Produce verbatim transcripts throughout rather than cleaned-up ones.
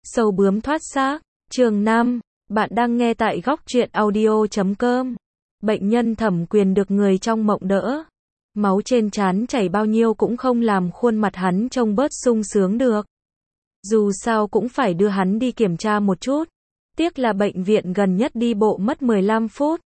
Sâu bướm thoát xác, chương năm, bạn đang nghe tại góc truyện audio chấm com. Bệnh nhân Thẩm Quyền được người trong mộng đỡ. Máu trên trán chảy bao nhiêu cũng không làm khuôn mặt hắn trông bớt sung sướng được. Dù sao cũng phải đưa hắn đi kiểm tra một chút. Tiếc là bệnh viện gần nhất đi bộ mất mười lăm phút.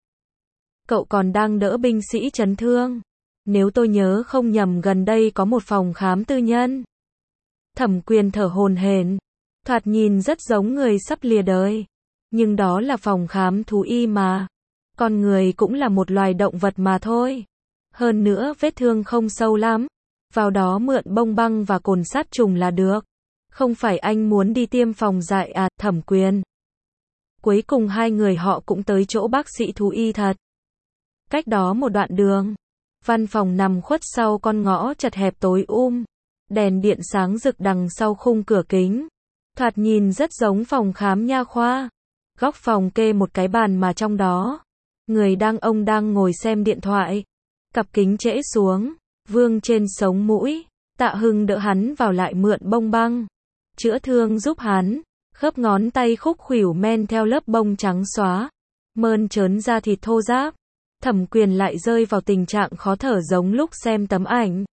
Cậu còn đang đỡ binh sĩ chấn thương. Nếu tôi nhớ không nhầm gần đây có một phòng khám tư nhân. Thẩm Quyền thở hổn hển, thoạt nhìn rất giống người sắp lìa đời. Nhưng đó là phòng khám thú y mà. Con người cũng là một loài động vật mà thôi. Hơn nữa vết thương không sâu lắm. Vào đó mượn bông băng và cồn sát trùng là được. Không phải anh muốn đi tiêm phòng dại à, Thẩm Quyền. Cuối cùng hai người họ cũng tới chỗ bác sĩ thú y thật. Cách đó một đoạn đường. Văn phòng nằm khuất sau con ngõ chật hẹp tối um. Đèn điện sáng rực đằng sau khung cửa kính. Thoạt nhìn rất giống phòng khám nha khoa. Góc phòng kê một cái bàn mà trong đó. Người đang ông đang ngồi xem điện thoại. Cặp kính trễ xuống. Vương trên sống mũi. Tạ Hưng đỡ hắn vào lại mượn bông băng. Chữa thương giúp hắn. Khớp ngón tay khúc khuỷu men theo lớp bông trắng xóa. Mơn trớn da thịt thô ráp. Thẩm Quyền lại rơi vào tình trạng khó thở giống lúc xem tấm ảnh.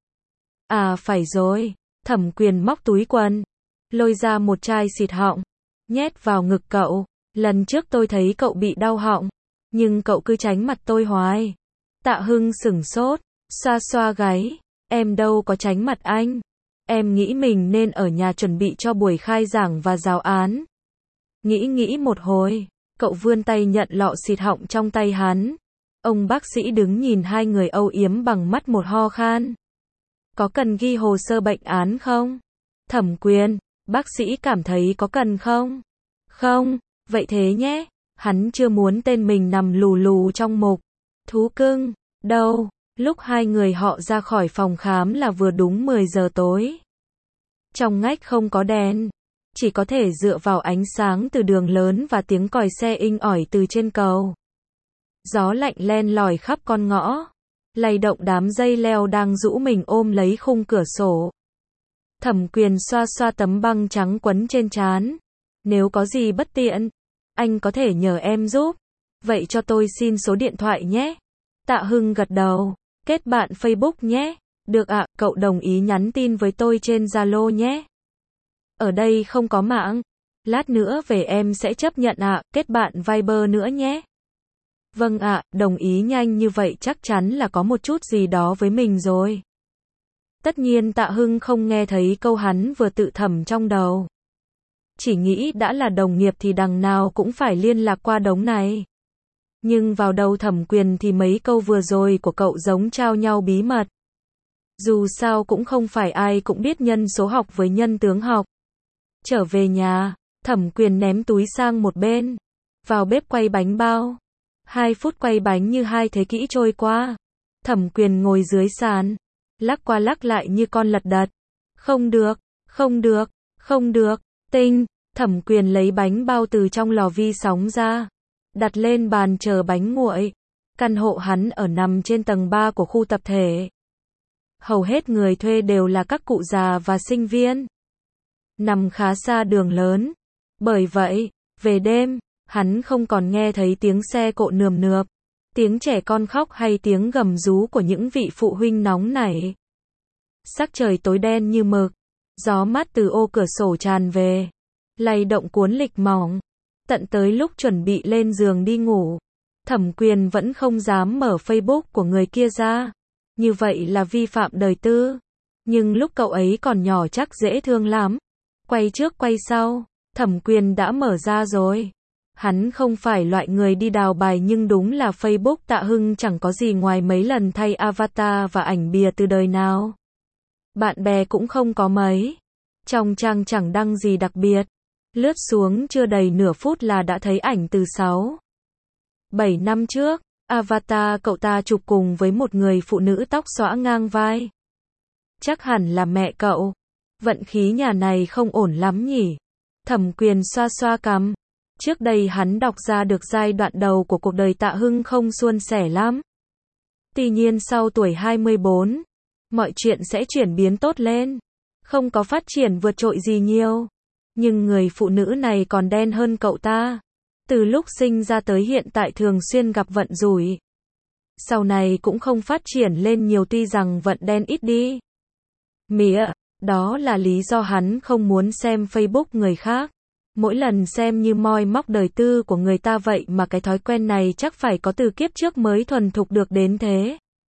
À phải rồi. Thẩm Quyền móc túi quần. Lôi ra một chai xịt họng. Nhét vào ngực cậu. Lần trước tôi thấy cậu bị đau họng. Nhưng cậu cứ tránh mặt tôi hoài. Tạ Hưng sửng sốt. Xoa xoa gáy. Em đâu có tránh mặt anh. Em nghĩ mình nên ở nhà chuẩn bị cho buổi khai giảng và giáo án. Nghĩ nghĩ một hồi. Cậu vươn tay nhận lọ xịt họng trong tay hắn. Ông bác sĩ đứng nhìn hai người âu yếm bằng mắt một ho khan. Có cần ghi hồ sơ bệnh án không? Thẩm Quyền, bác sĩ cảm thấy có cần không? Không, vậy thế nhé. Hắn chưa muốn tên mình nằm lù lù trong mục. Thú cưng, đâu? Lúc hai người họ ra khỏi phòng khám là vừa đúng mười giờ tối. Trong ngách không có đèn. Chỉ có thể dựa vào ánh sáng từ đường lớn và tiếng còi xe inh ỏi từ trên cầu. Gió lạnh len lỏi khắp con ngõ. Lay động đám dây leo đang rũ mình ôm lấy khung cửa sổ. Thẩm Quyền xoa xoa tấm băng trắng quấn trên trán. Nếu có gì bất tiện, anh có thể nhờ em giúp. Vậy cho tôi xin số điện thoại nhé. Tạ Hưng gật đầu. Kết bạn Facebook nhé. Được ạ, cậu đồng ý nhắn tin với tôi trên Zalo nhé. Ở đây không có mạng. Lát nữa về em sẽ chấp nhận ạ, kết bạn Viber nữa nhé. Vâng ạ, đồng ý nhanh như vậy chắc chắn là có một chút gì đó với mình rồi. Tất nhiên Tạ Hưng không nghe thấy câu hắn vừa tự thầm trong đầu. Chỉ nghĩ đã là đồng nghiệp thì đằng nào cũng phải liên lạc qua đống này. Nhưng vào đầu Thẩm Quyền thì mấy câu vừa rồi của cậu giống trao nhau bí mật. Dù sao cũng không phải ai cũng biết nhân số học với nhân tướng học. Trở về nhà, Thẩm Quyền ném túi sang một bên. Vào bếp quay bánh bao. Hai phút quay bánh như hai thế kỷ trôi qua. Thẩm Quyền ngồi dưới sàn. Lắc qua lắc lại như con lật đật. Không được, không được, không được. Tinh, Thẩm Quyền lấy bánh bao từ trong lò vi sóng ra. Đặt lên bàn chờ bánh nguội. Căn hộ hắn ở nằm trên tầng ba của khu tập thể. Hầu hết người thuê đều là các cụ già và sinh viên. Nằm khá xa đường lớn. Bởi vậy, về đêm, hắn không còn nghe thấy tiếng xe cộ nườm nượp, tiếng trẻ con khóc hay tiếng gầm rú của những vị phụ huynh nóng nảy. Sắc trời tối đen như mực, gió mát từ ô cửa sổ tràn về, lay động cuốn lịch mỏng. Tận tới lúc chuẩn bị lên giường đi ngủ, Thẩm Quyền vẫn không dám mở Facebook của người kia ra. Như vậy là vi phạm đời tư. Nhưng lúc cậu ấy còn nhỏ chắc dễ thương lắm. Quay trước quay sau, Thẩm Quyền đã mở ra rồi. Hắn không phải loại người đi đào bài nhưng đúng là Facebook Tạ Hưng chẳng có gì ngoài mấy lần thay avatar và ảnh bìa từ đời nào. Bạn bè cũng không có mấy. Trong trang chẳng đăng gì đặc biệt. Lướt xuống chưa đầy nửa phút là đã thấy ảnh từ sáu, bảy năm trước. Avatar cậu ta chụp cùng với một người phụ nữ tóc xõa ngang vai. Chắc hẳn là mẹ cậu. Vận khí nhà này không ổn lắm nhỉ. Thẩm Quyền xoa xoa cằm. Trước đây hắn đọc ra được giai đoạn đầu của cuộc đời Tạ Hưng không suôn sẻ lắm. Tuy nhiên sau tuổi hai mươi bốn, mọi chuyện sẽ chuyển biến tốt lên. Không có phát triển vượt trội gì nhiều. Nhưng người phụ nữ này còn đen hơn cậu ta. Từ lúc sinh ra tới hiện tại thường xuyên gặp vận rủi. Sau này cũng không phát triển lên nhiều tuy rằng vận đen ít đi. Mía, đó là lý do hắn không muốn xem Facebook người khác. Mỗi lần xem như moi móc đời tư của người ta vậy mà cái thói quen này chắc phải có từ kiếp trước mới thuần thục được đến thế.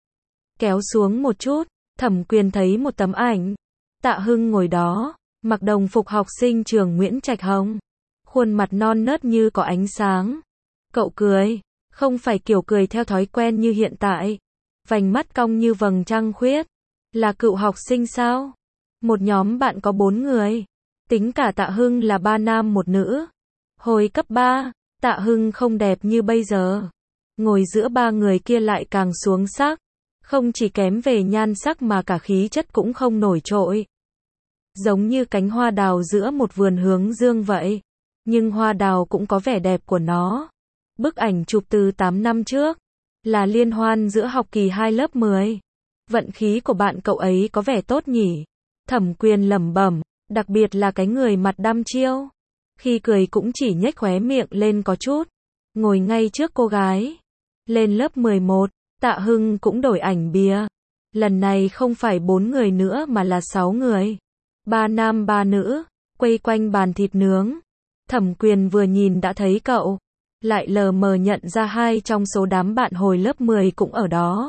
Kéo xuống một chút, Thẩm Quyền thấy một tấm ảnh. Tạ Hưng ngồi đó, mặc đồng phục học sinh trường Nguyễn Trạch Hồng. Khuôn mặt non nớt như có ánh sáng. Cậu cười, không phải kiểu cười theo thói quen như hiện tại. Vành mắt cong như vầng trăng khuyết. Là cựu học sinh sao? Một nhóm bạn có bốn người. Tính cả Tạ Hưng là ba nam một nữ. Hồi cấp ba, Tạ Hưng không đẹp như bây giờ. Ngồi giữa ba người kia lại càng xuống sắc. Không chỉ kém về nhan sắc mà cả khí chất cũng không nổi trội. Giống như cánh hoa đào giữa một vườn hướng dương vậy. Nhưng hoa đào cũng có vẻ đẹp của nó. Bức ảnh chụp từ tám năm trước. Là liên hoan giữa học kỳ hai lớp mười. Vận khí của bạn cậu ấy có vẻ tốt nhỉ. Thẩm Quyền lẩm bẩm. Đặc biệt là cái người mặt đăm chiêu. Khi cười cũng chỉ nhếch khóe miệng lên có chút. Ngồi ngay trước cô gái. Lên lớp mười một, Tạ Hưng cũng đổi ảnh bìa. Lần này không phải bốn người nữa mà là sáu người. Ba nam ba nữ, quây quanh bàn thịt nướng. Thẩm Quyền vừa nhìn đã thấy cậu. Lại lờ mờ nhận ra hai trong số đám bạn hồi lớp mười cũng ở đó.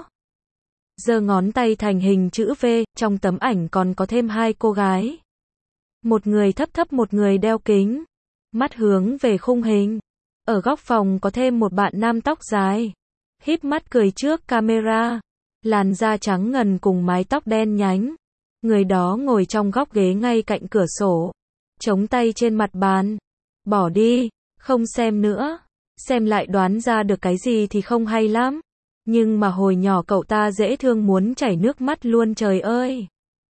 Giơ ngón tay thành hình chữ V, trong tấm ảnh còn có thêm hai cô gái. Một người thấp thấp một người đeo kính. Mắt hướng về khung hình. Ở góc phòng có thêm một bạn nam tóc dài. Híp mắt cười trước camera. Làn da trắng ngần cùng mái tóc đen nhánh. Người đó ngồi trong góc ghế ngay cạnh cửa sổ. Chống tay trên mặt bàn. Bỏ đi, không xem nữa. Xem lại đoán ra được cái gì thì không hay lắm. Nhưng mà hồi nhỏ cậu ta dễ thương muốn chảy nước mắt luôn trời ơi.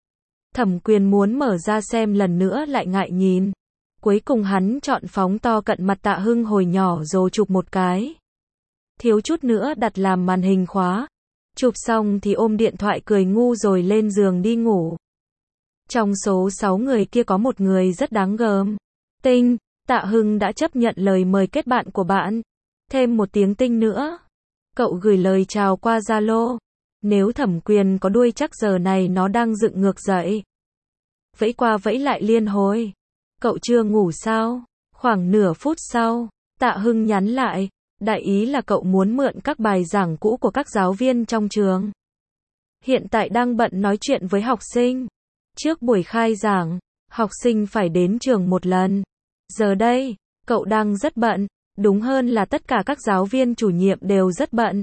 Thẩm Quyền muốn mở ra xem lần nữa lại ngại nhìn. Cuối cùng hắn chọn phóng to cận mặt Tạ Hưng hồi nhỏ rồi chụp một cái. Thiếu chút nữa đặt làm màn hình khóa. Chụp xong thì ôm điện thoại cười ngu rồi lên giường đi ngủ. Trong số sáu người kia có một người rất đáng gờm. Tinh, Tạ Hưng đã chấp nhận lời mời kết bạn của bạn. Thêm một tiếng Tinh nữa. Cậu gửi lời chào qua Zalo. Nếu Thẩm Quyền có đuôi chắc giờ này nó đang dựng ngược dậy. Vẫy qua vẫy lại liên hồi. Cậu chưa ngủ sao? Khoảng nửa phút sau, Tạ Hưng nhắn lại. Đại ý là cậu muốn mượn các bài giảng cũ của các giáo viên trong trường. Hiện tại đang bận nói chuyện với học sinh. Trước buổi khai giảng, học sinh phải đến trường một lần. Giờ đây, cậu đang rất bận. Đúng hơn là tất cả các giáo viên chủ nhiệm đều rất bận.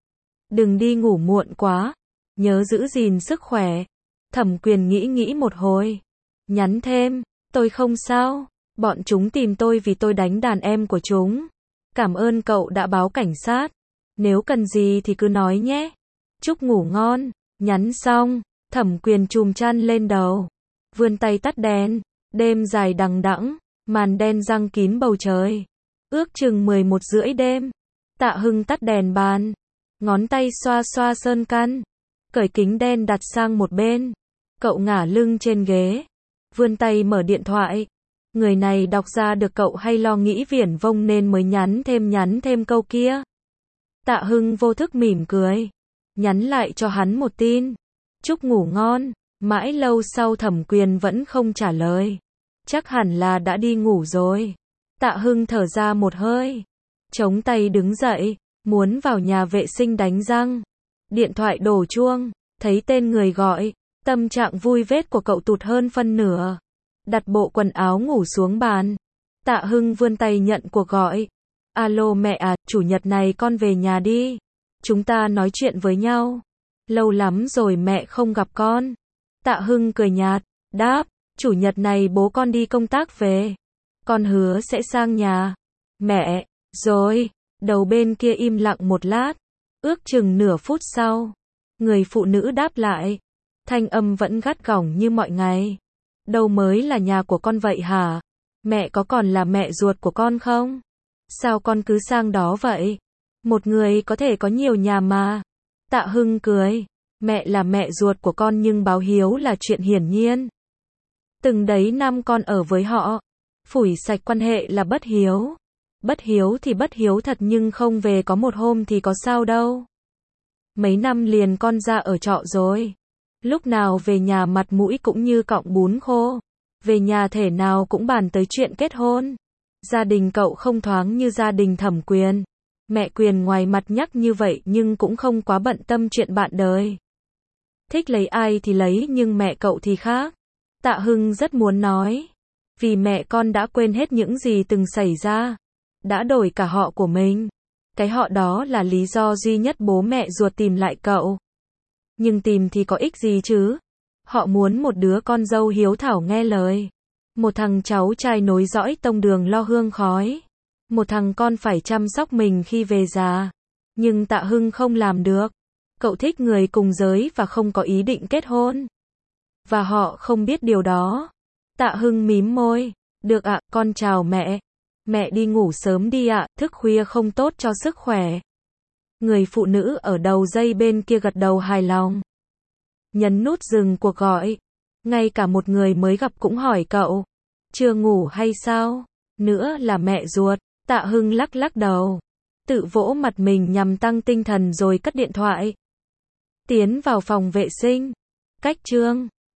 Đừng đi ngủ muộn quá. Nhớ giữ gìn sức khỏe. Thẩm Quyền nghĩ nghĩ một hồi. Nhắn thêm. Tôi không sao. Bọn chúng tìm tôi vì tôi đánh đàn em của chúng. Cảm ơn cậu đã báo cảnh sát. Nếu cần gì thì cứ nói nhé. Chúc ngủ ngon. Nhắn xong, Thẩm Quyền chùm chăn lên đầu. Vươn tay tắt đèn. Đêm dài đằng đẵng. Màn đen giăng kín bầu trời. Ước chừng mười một rưỡi đêm. Tạ Hưng tắt đèn bàn. Ngón tay xoa xoa sơn căn. Cởi kính đen đặt sang một bên. Cậu ngả lưng trên ghế. Vươn tay mở điện thoại. Người này đọc ra được cậu hay lo nghĩ viển vông nên mới nhắn thêm nhắn thêm câu kia. Tạ Hưng vô thức mỉm cười. Nhắn lại cho hắn một tin. Chúc ngủ ngon. Mãi lâu sau Thẩm Quyền vẫn không trả lời. Chắc hẳn là đã đi ngủ rồi. Tạ Hưng thở ra một hơi. Chống tay đứng dậy. Muốn vào nhà vệ sinh đánh răng. Điện thoại đổ chuông. Thấy tên người gọi. Tâm trạng vui vết của cậu tụt hơn phân nửa. Đặt bộ quần áo ngủ xuống bàn. Tạ Hưng vươn tay nhận cuộc gọi. Alo mẹ à, chủ nhật này con về nhà đi. Chúng ta nói chuyện với nhau. Lâu lắm rồi mẹ không gặp con. Tạ Hưng cười nhạt. Đáp, chủ nhật này bố con đi công tác về. Con hứa sẽ sang nhà. Mẹ, rồi. Đầu bên kia im lặng một lát. Ước chừng nửa phút sau. Người phụ nữ đáp lại. Thanh âm vẫn gắt gỏng như mọi ngày. Đâu mới là nhà của con vậy hả? Mẹ có còn là mẹ ruột của con không? Sao con cứ sang đó vậy? Một người có thể có nhiều nhà mà. Tạ Hưng cười. Mẹ là mẹ ruột của con nhưng báo hiếu là chuyện hiển nhiên. Từng đấy năm con ở với họ. Phủi sạch quan hệ là bất hiếu. Bất hiếu thì bất hiếu thật nhưng không về có một hôm thì có sao đâu. Mấy năm liền con ra ở trọ rồi. Lúc nào về nhà mặt mũi cũng như cọng bún khô. Về nhà thể nào cũng bàn tới chuyện kết hôn. Gia đình cậu không thoáng như gia đình Thẩm Quyền. Mẹ Quyền ngoài mặt nhắc như vậy nhưng cũng không quá bận tâm chuyện bạn đời. Thích lấy ai thì lấy nhưng mẹ cậu thì khác. Tạ Hưng rất muốn nói. Vì mẹ con đã quên hết những gì từng xảy ra. Đã đổi cả họ của mình. Cái họ đó là lý do duy nhất bố mẹ ruột tìm lại cậu. Nhưng tìm thì có ích gì chứ? Họ muốn một đứa con dâu hiếu thảo nghe lời. Một thằng cháu trai nối dõi tông đường lo hương khói. Một thằng con phải chăm sóc mình khi về già. Nhưng Tạ Hưng không làm được. Cậu thích người cùng giới và không có ý định kết hôn. Và họ không biết điều đó. Tạ Hưng mím môi. Được ạ, con chào mẹ. Mẹ đi ngủ sớm đi ạ, thức khuya không tốt cho sức khỏe. Người phụ nữ ở đầu dây bên kia gật đầu hài lòng. Nhấn nút dừng cuộc gọi. Ngay cả một người mới gặp cũng hỏi cậu. Chưa ngủ hay sao? Nữa là mẹ ruột. Tạ Hưng lắc lắc đầu. Tự vỗ mặt mình nhằm tăng tinh thần rồi cất điện thoại. Tiến vào phòng vệ sinh. Cách chương